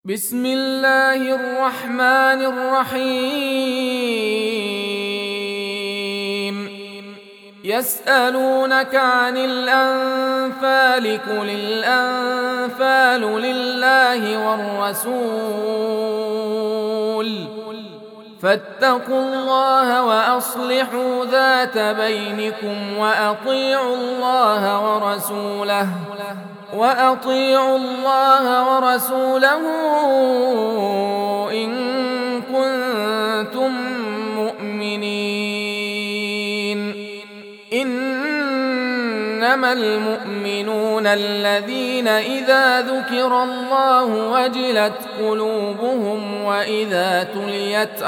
بسم الله الرحمن الرحيم. يسألونك عن الأنفال قل الأنفال لله والرسول فاتقوا الله وأصلحوا ذات بينكم وأطيعوا الله ورسوله إن كنتم مؤمنين. إنما المؤمنون الذين إذا ذكر الله وجلت قلوبهم وإذا تليت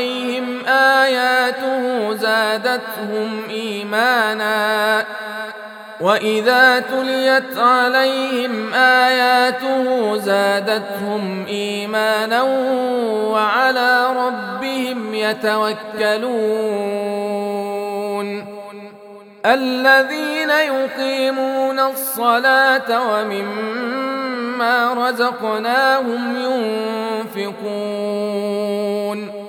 عليهم آياته زادتهم إيمانا وعلى ربهم يتوكلون. الذين يقيمون الصلاة ومما رزقناهم ينفقون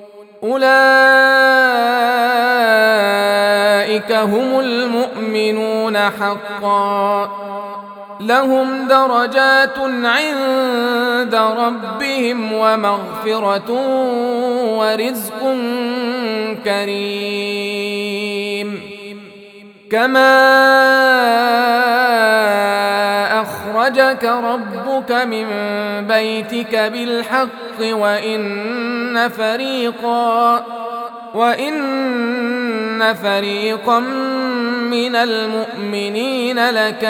أولئك هم المؤمنون حقا لهم درجات عند ربهم ومغفرة ورزق كريم. كما أخرجك ربك من بيتك بالحق وإن فريقا من المؤمنين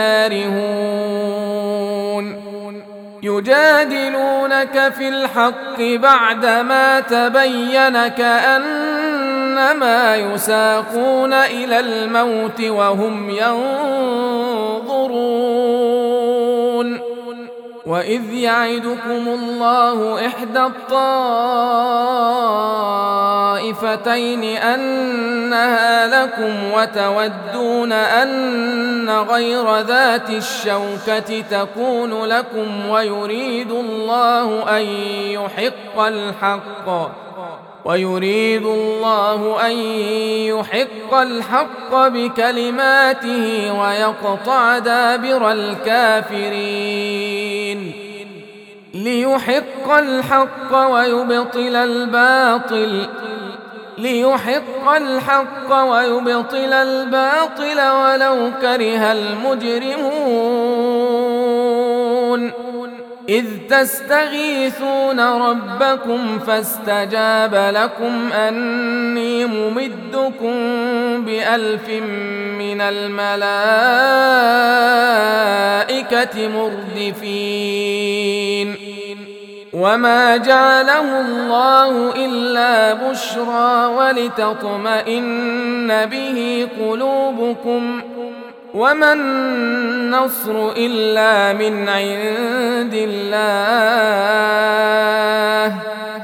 لكارهون. يجادلونك في الحق بعدما تبين كأنما يساقون إلى الموت وهم ينظرون. وإذ يعدكم الله إحدى الطائفتين أنها لكم وتودون أن غير ذات الشوكة تكون لكم ويريد الله أن يحق الحق بكلماته ويقطع دابر الكافرين. ليحق الحق ويبطل الباطل ولو كره المجرمون. إذ تستغيثون ربكم فاستجاب لكم أني ممدكم ب1000 من الملائكة مردفين. وما جعله الله إلا بشرى ولتطمئن به قلوبكم وما النصر إلا من عند الله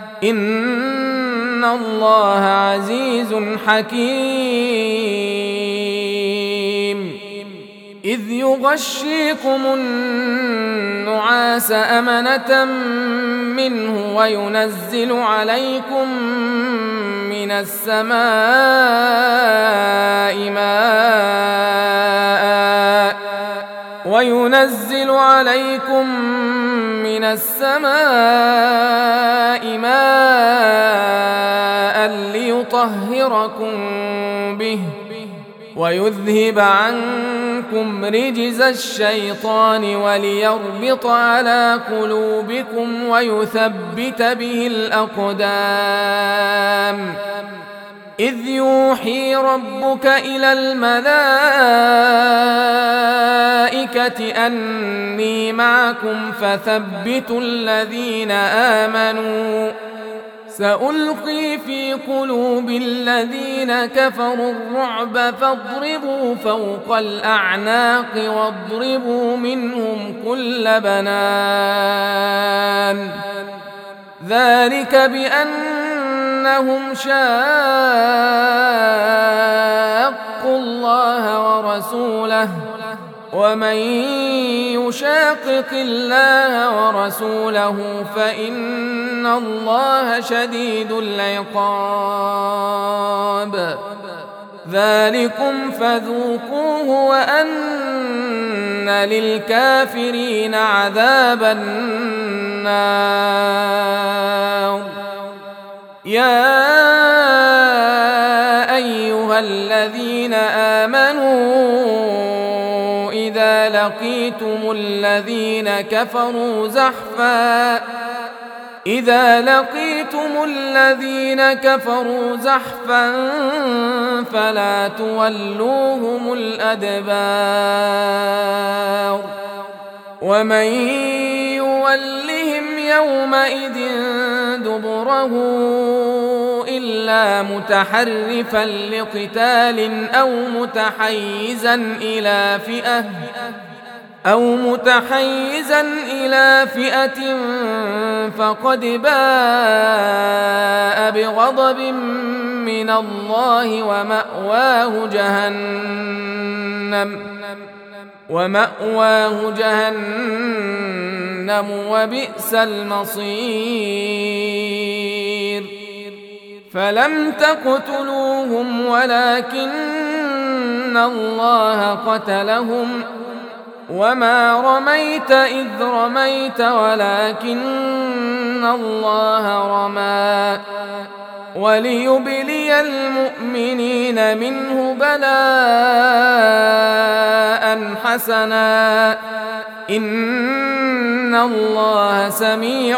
إن الله عزيز حكيم. إذ يغشيكم النعاس أمنة منه وينزل عليكم من السماء ماء ليطهركم به ويذهب عنكم رجز الشيطان وليربط على قلوبكم ويثبت به الأقدام. إذ يوحي ربك إلى الملائكة أني معكم فثبتوا الذين آمنوا سألقي في قلوب الذين كفروا الرعب فاضربوا فوق الأعناق واضربوا منهم كل بنان. ذلك بأنهم شاقوا الله ورسوله ومن يشاقق الله ورسوله فإن الله شديد العقاب. ذلكم فذوقوه وأن للكافرين عذاب النار. يا أيها الذين آمنوا إذا لقيتم الذين كفروا زحفا فلا تولوهم الأدبار. ومن يولهم يومئذ دبره إلا متحرفا لقتال أو متحيزا إلى فئة فقد باء بغضب من الله ومأواه جهنم وبئس المصير. فلم تقتلوهم ولكن الله قتلهم وما رميت إذ رميت ولكن الله رمى وليبلي المؤمنين منه بلاء حسنا إن الله سميع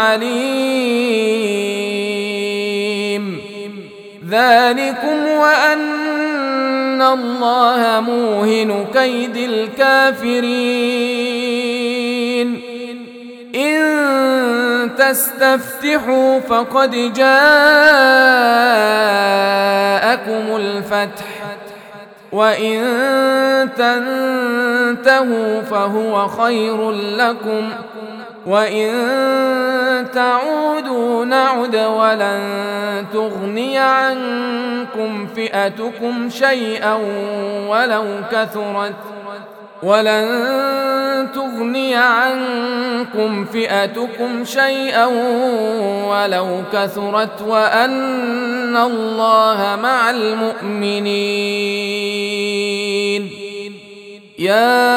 عليم. ذلكم وأن الله موهن كيد الكافرين. إن تستفتحوا فقد جاءكم الفتح وإن تنتهوا فهو خير لكم وإن تعودوا نعد ولن تغني عنكم فئتكم شيئا ولو كثرت وأن الله مع المؤمنين. يا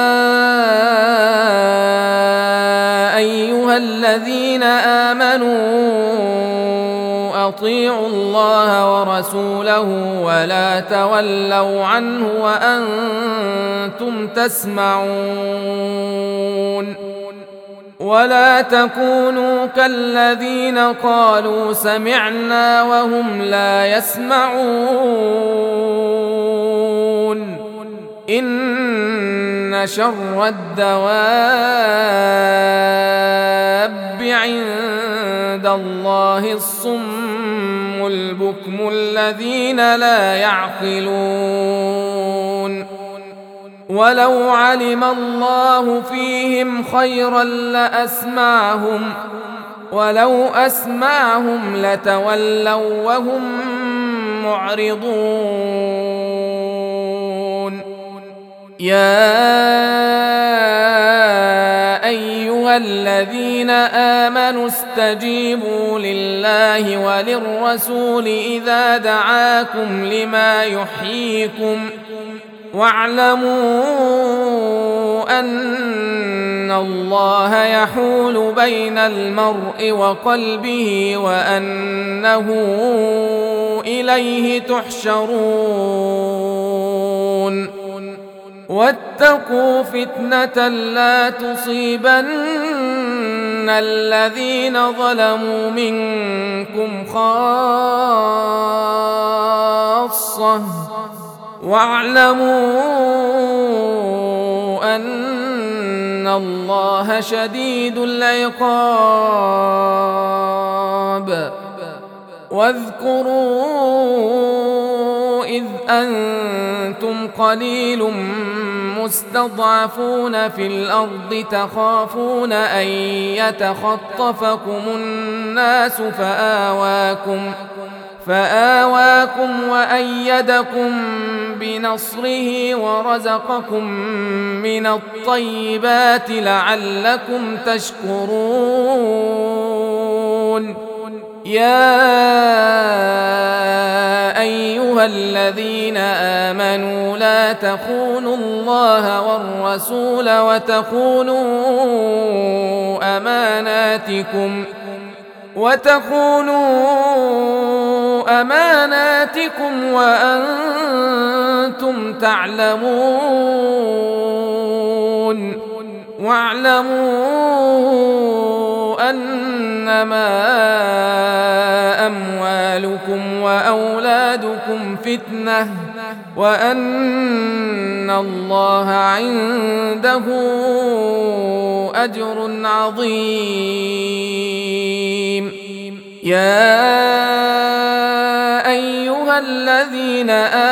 أيها الذين آمنوا أطيعوا الله ورسوله ولا تولوا عنه وأنتم تسمعون. ولا تكونوا كالذين قالوا سمعنا وهم لا يسمعون. إن شر الدواب عند الله الصم البكم الذين لا يعقلون. ولو علم الله فيهم خيرا لأسمعهم ولو أسمعهم لتولوا وهم معرضون. يا أيها الذين آمنوا استجيبوا لله وللرسول إذا دعاكم لما يحييكم واعلموا أن الله يحول بين المرء وقلبه وأنه إليه تحشرون. واتقوا فتنة لا تصيبن الذين ظلموا منكم خاصة واعلموا أن الله شديد العقاب. واذكروا إذ أنتم قليل مستضعفون في الأرض تخافون أن فآواكم وأيدكم بنصره ورزقكم من الطيبات لعلكم تشكرون. يا أيها الذين آمنوا لا تخونوا الله والرسول وتخونوا أماناتكم وأنتم تعلمون. واعلموا أنما أموالكم وأولادكم فتنة وأن الله عنده أجر عظيم. يا أيها الذين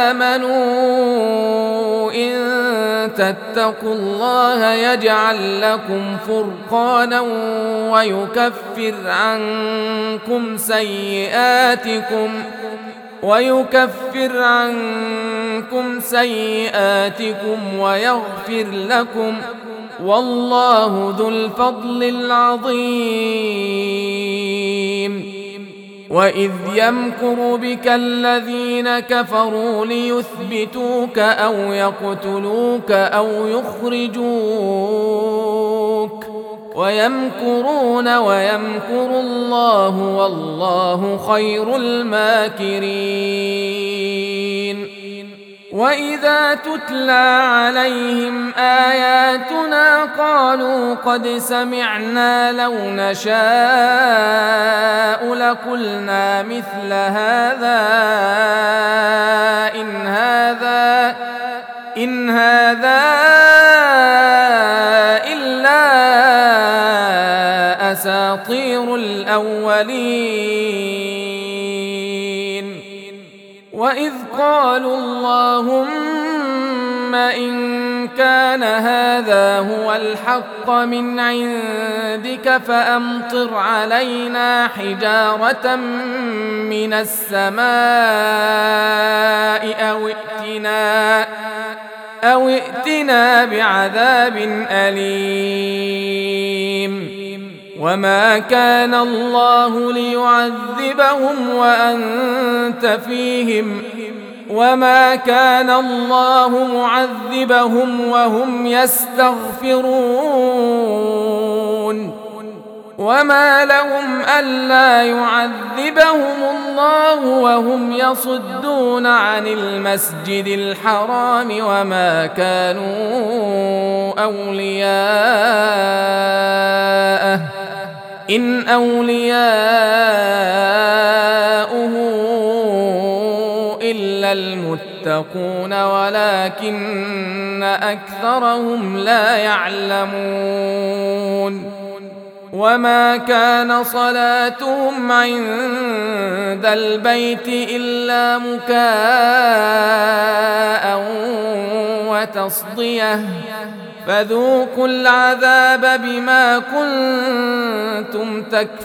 آمنوا إن تتقوا الله يجعل لكم فرقانا ويكفر عنكم سيئاتكم ويغفر لكم، والله ذو الفضل العظيم. وإذ يمكر بك الذين كفروا ليثبتوك أو يقتلوك أو يخرجوك ويمكرون ويمكر الله والله خير الماكرين. وإذا تتلى عليهم آياتنا قالوا قد سمعنا لو نشاء لقلنا مثل هذا إن هذا إلا أساطير الأولين. وإذ قالوا اللهم إن كان هذا هو الحق من عندك فأمطر علينا حجارة من السماء أو ائتنا بعذاب أليم. وما كان الله ليعذبهم وأنت فيهم وما كان الله معذبهم وهم يستغفرون. وما لهم ألا يعذبهم الله وهم يصدون عن المسجد الحرام وما كانوا أولياءه إن أولياؤه إلا المتقون ولكن أكثرهم لا يعلمون. وما كان صلاتهم عند البيت إلا مكاء وتصدية فذوقوا العذاب بما كنتم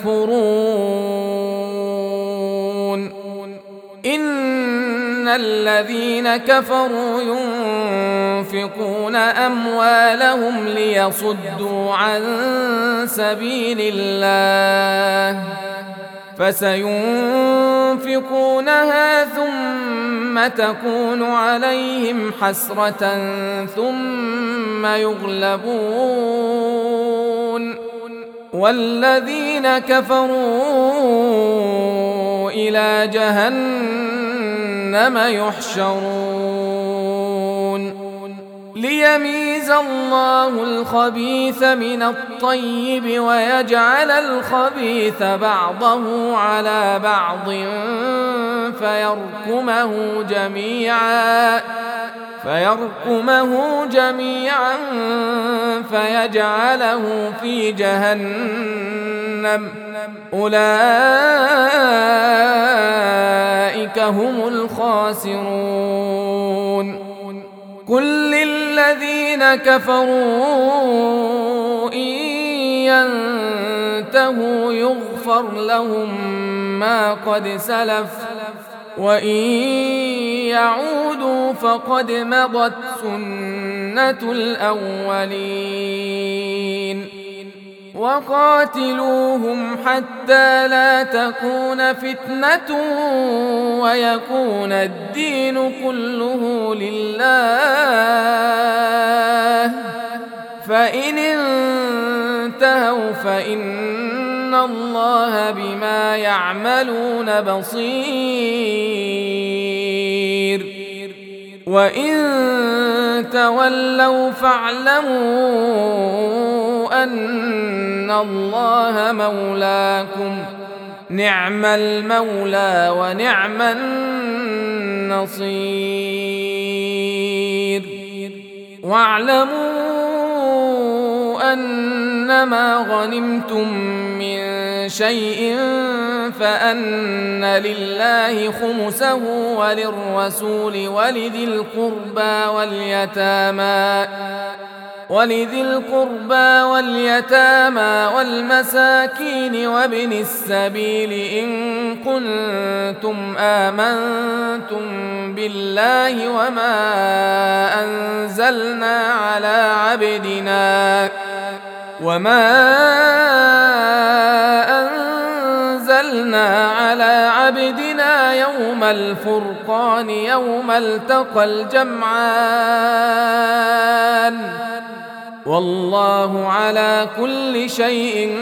تكفرون. إن الذين كفروا ينفقون أموالهم ليصدوا عن سبيل الله فسينفقونها ثم تكون عليهم حسرة ثم يغلبون والذين كفروا إلى جهنم يحشرون. ليميز الله الخبيث من الطيب ويجعل الخبيث بعضه على بعض فيركمه جميعا فيجعله في جهنم أولئك هم الخاسرون. قل للذين كفروا إن ينتهوا يغفر لهم ما قد سلف وإن يعودوا فقد مضت سنة الأولين وقاتلوهم حتى لا تكون فتنة ويكون الدين كله لله فإن انتهوا فإن الله بما يعملون بصير وإن تولوا فاعلموا أن الله مولاكم نعم المولى ونعم النصير واعلموا أنما غنمتم من شيء فأن لله خمسه وللرسول ولذي القربى واليتامى والمساكين وابن السبيل إن كنتم آمنتم بالله وما أنزلنا على عبدنا يوم الفرقان يوم التقى الجمعان والله على كل شيء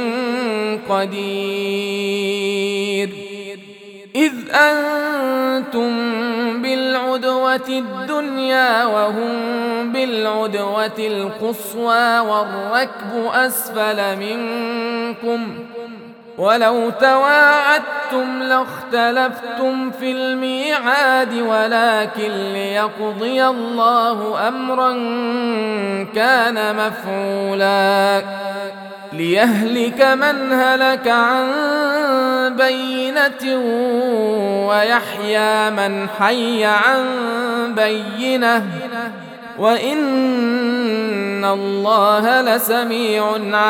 قدير إذ أنتم بالعدوة الدنيا وهم بالعدوة القصوى والركب أسفل منكم ولو تواعدتم لاختلفتم في الميعاد ولكن ليقضي الله أمرا كان مفعولا ليهلك من هلك عن بينة ويحيى من حي عن بينة وإن الله لسميع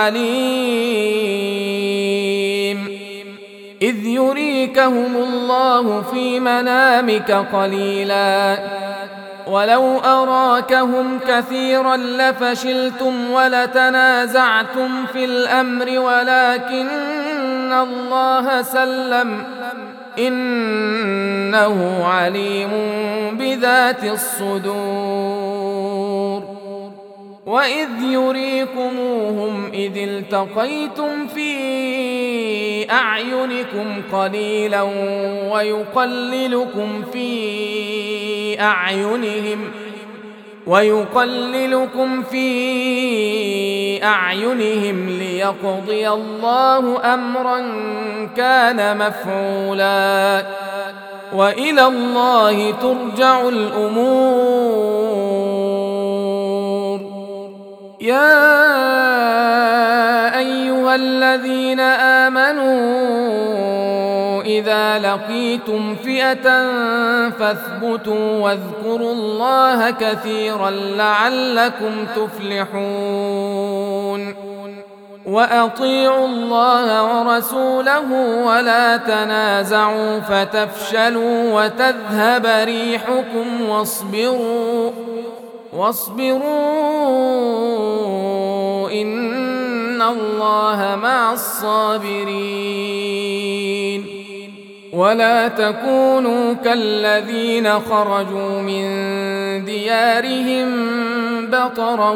عليم إذ يريكهم الله في منامك قليلا ولو أراكهم كثيرا لفشلتم ولتنازعتم في الأمر ولكن الله سلم إنه عليم بذات الصدور وإذ يريكموهم إذ التقيتم في أعينكم قليلا ويقللكم في أعينهم ليقضي الله أمرا كان مفعولا وإلى الله ترجع الأمور يا أيها الذين آمنوا إذا لقيتم فئة فاثبتوا واذكروا الله كثيرا لعلكم تفلحون وأطيعوا الله ورسوله ولا تنازعوا فتفشلوا وتذهب ريحكم واصبروا إن الله مع الصابرين ولا تكونوا كالذين خرجوا من ديارهم بطرا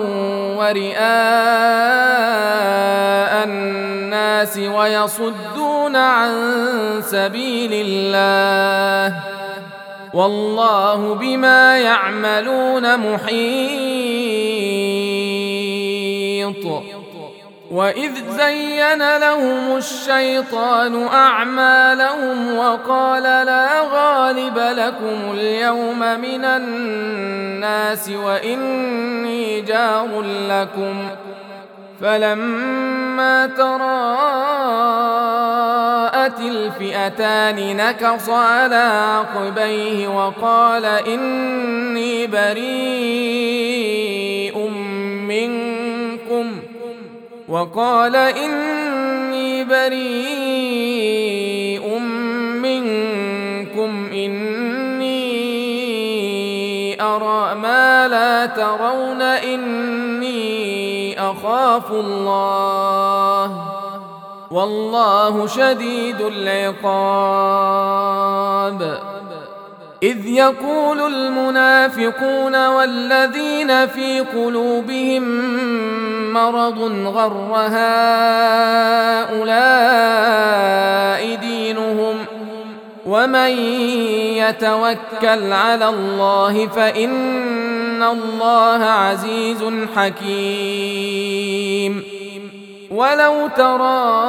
ورئاء الناس ويصدون عن سبيل الله والله بما يعملون محيط وإذ زين لهم الشيطان أعمالهم وقال لا غالب لكم اليوم من الناس وإني جار لكم فلما تراءت الفئتان نكص على عقبيه وقال إني بريء منكم إني ألا ترون إني أخاف الله والله شديد العقاب. إذ يقول المنافقون والذين في قلوبهم مرض غر هؤلاء دينهم ومن يتوكل على الله فإن الله عزيز حكيم. ولو ترى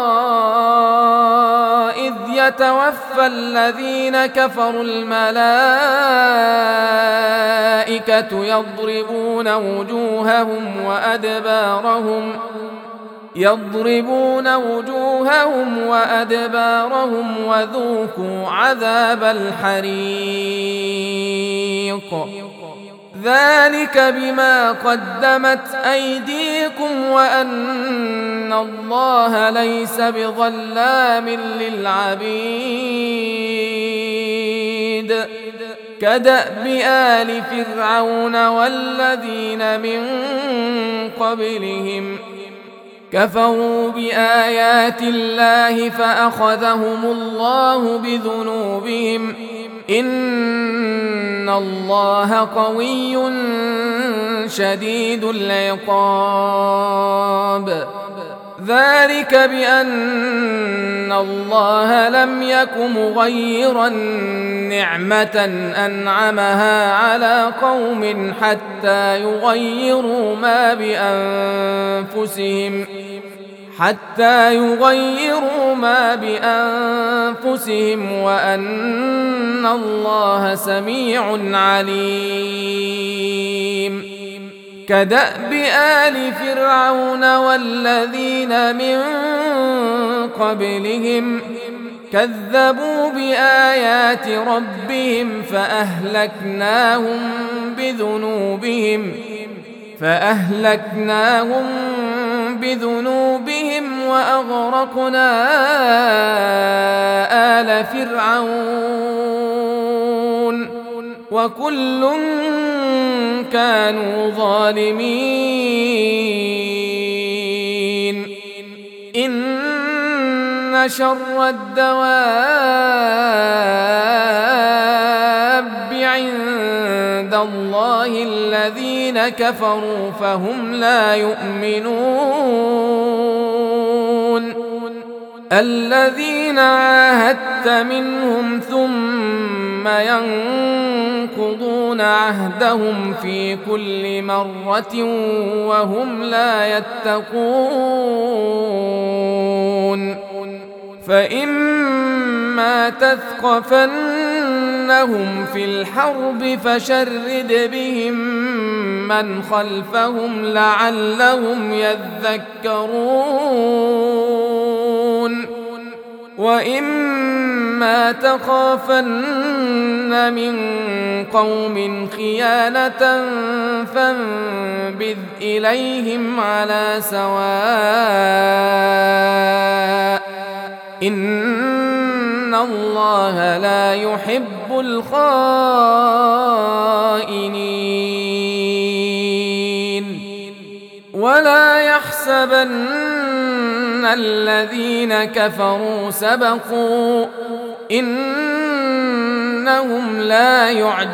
إذ يتوفى الذين كفروا الملائكة يضربون وجوههم وأدبارهم وذوقوا عذاب الحريق ذلك بما قدمت أيديكم وأن الله ليس بظلام للعبيد. كدأب آل فرعون والذين من قبلهم كفروا بآيات الله فأخذهم الله بذنوبهم إن الله قوي شديد العقاب. ذلك بأن الله لم يك مغيرا نعمة أنعمها على قوم حتى يغيروا ما بأنفسهم وأن الله سميع عليم. كدأب آل فرعون والذين من قبلهم كذبوا بآيات ربهم فأهلكناهم بذنوبهم وأغرقنا آل فرعون وكل كانوا ظالمين. إن شر الدواب عند الله الذين كفروا فهم لا يؤمنون. الذين عاهدت منهم ثم ينقضون عهدهم في كل مرة وهم لا يتقون. فإما تثقفنهم في الحرب فشرد بهم من خلفهم لعلهم يذكرون. وإما تخافن من قوم خيانة فانبذ إليهم على سواء إن الله لا يحب الخائنين. ولا يحسبن الذين كفروا سبقوا إنهم لا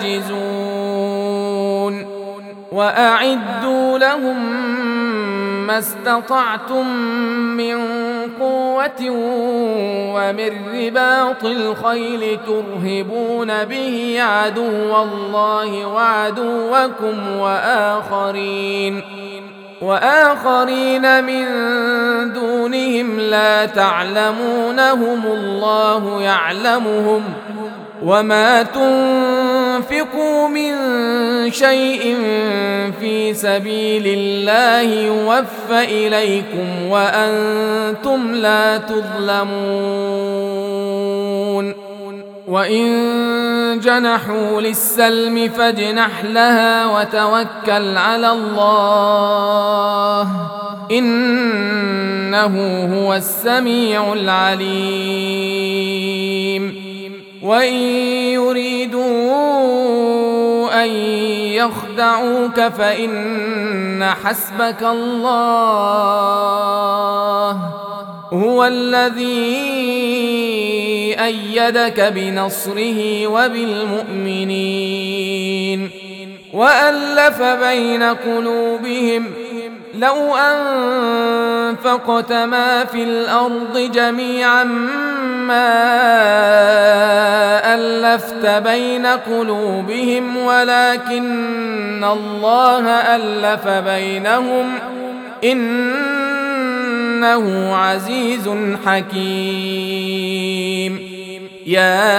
يعجزون. وأعدوا لهم ما استطعتم من قوة ومن رباط الخيل ترهبون به عدو الله وعدوكم وآخرين من دونهم لا تعلمونهم الله يعلمهم. وما تنفقوا من شيء في سبيل الله يوفى إليكم وأنتم لا تظلمون. وإن جنحوا للسلم فاجنح لها وتوكل على الله إنه هو السميع العليم. وإن يريدوا أن يخدعوك فإن حسبك الله هو الذي أيدك بنصره وبالمؤمنين وألف بين قلوبهم لو أنفقت ما في الأرض جميعا ما ألفت بين قلوبهم ولكن الله ألف بينهم إنه عزيز حكيم. يا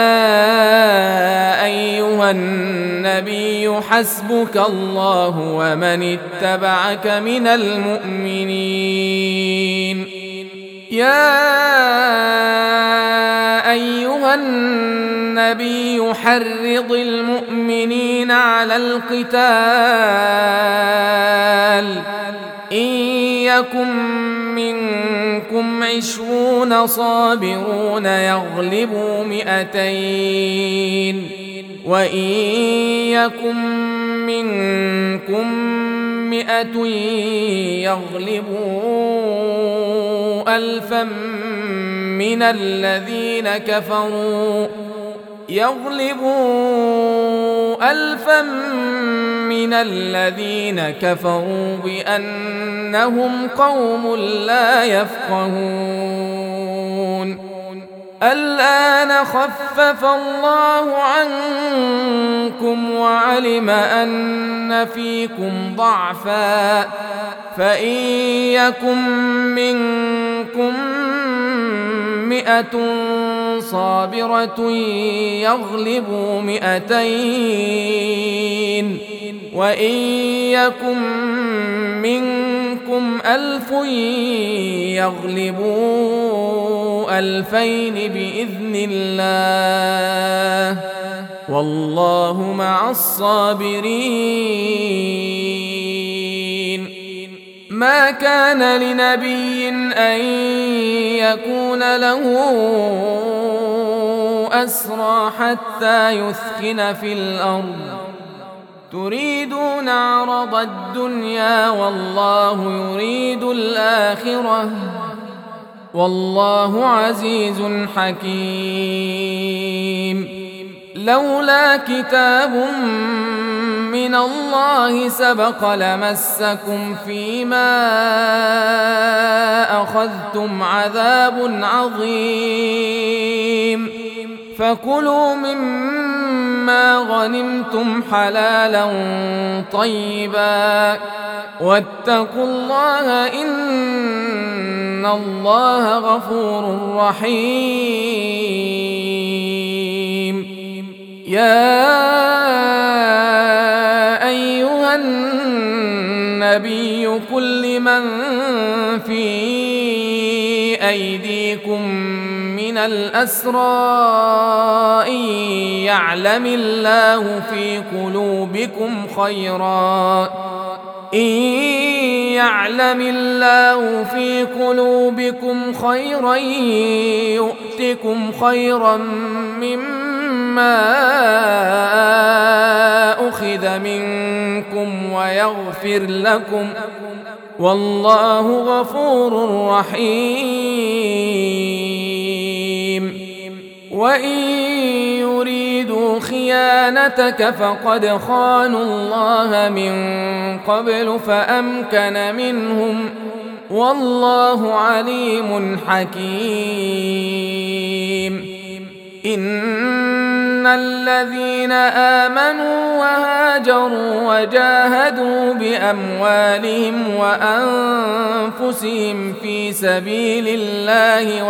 أيها النبي حسبك الله ومن اتبعك من المؤمنين. يا أيها النبي حرض المؤمنين على القتال إن يكن منكم 20 صابرون يغلبوا 200 وإن يكن منكم 100 يغلبوا 1000 من الذين كفروا بأنهم قوم لا يفقهون. الآن خفف الله عنكم وعلم أن فيكم ضعفا فإن يكن منكم 100 صابرة يغلبوا 200 وإن يكن منكم 1000 يغلبوا 2000 بإذن الله والله مع الصابرين. ما كان لنبي أن يكون له أسرى حتى يثخن في الأرض تريدون عرض الدنيا والله يريد الآخرة والله عزيز حكيم. لولا كتاب من الله سبق لمسكم فيما أخذتم عذاب عظيم فكلوا مما غنمتم حلالا طيبا واتقوا الله إن الله غفور رحيم. يا أيها النبي قل لمن في أيديكم من الأسرى إن يعلم الله في قلوبكم خيرا يؤتكم خيرا مما أخذ منكم ويغفر لكم والله غفور رحيم. وإن يريدوا خيانتك فقد خانوا الله من قبل فأمكن منهم والله عليم حكيم. إن الذين آمنوا وهاجروا وجاهدوا بأموالهم وأنفسهم في سبيل الله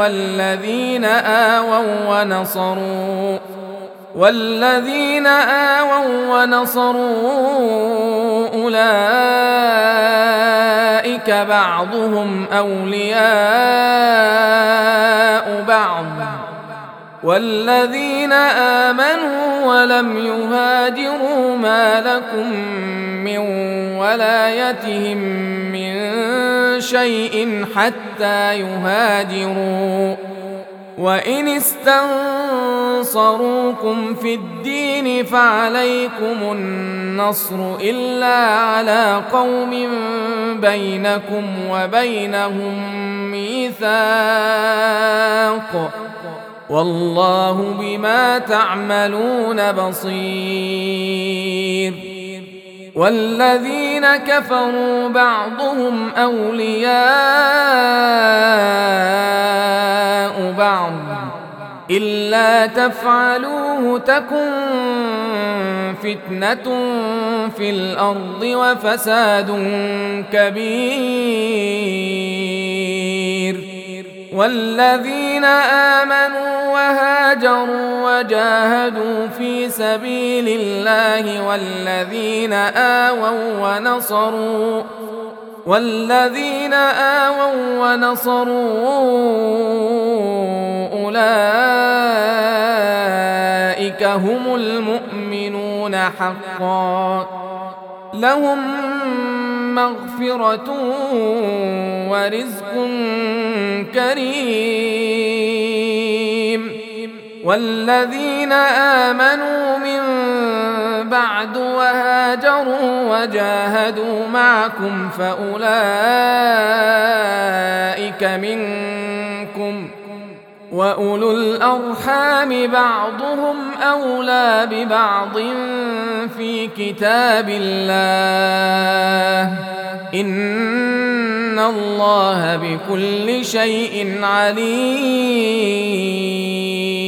والذين آووا ونصروا أولئك بعضهم أولياء بعض والذين آمنوا ولم يهاجروا ما لكم من ولايتهم من شيء حتى يهاجروا وإن استنصروكم نصروكم في الدين فعليكم النصر إلا على قوم بينكم وبينهم ميثاق والله بما تعملون بصير. والذين كفروا بعضهم أولياء بعض إلا تفعلوه تكن فتنة في الأرض وفساد كبير. والذين آمنوا وهاجروا وجاهدوا في سبيل الله والذين آووا ونصروا أولئك هم المؤمنون حقا لهم مغفرة ورزق كريم. والذين آمنوا من بعد وهاجروا وجاهدوا معكم فأولئك منكم وأولو الأرحام بعضهم أولى ببعض في كتاب الله إن الله بكل شيء عليم.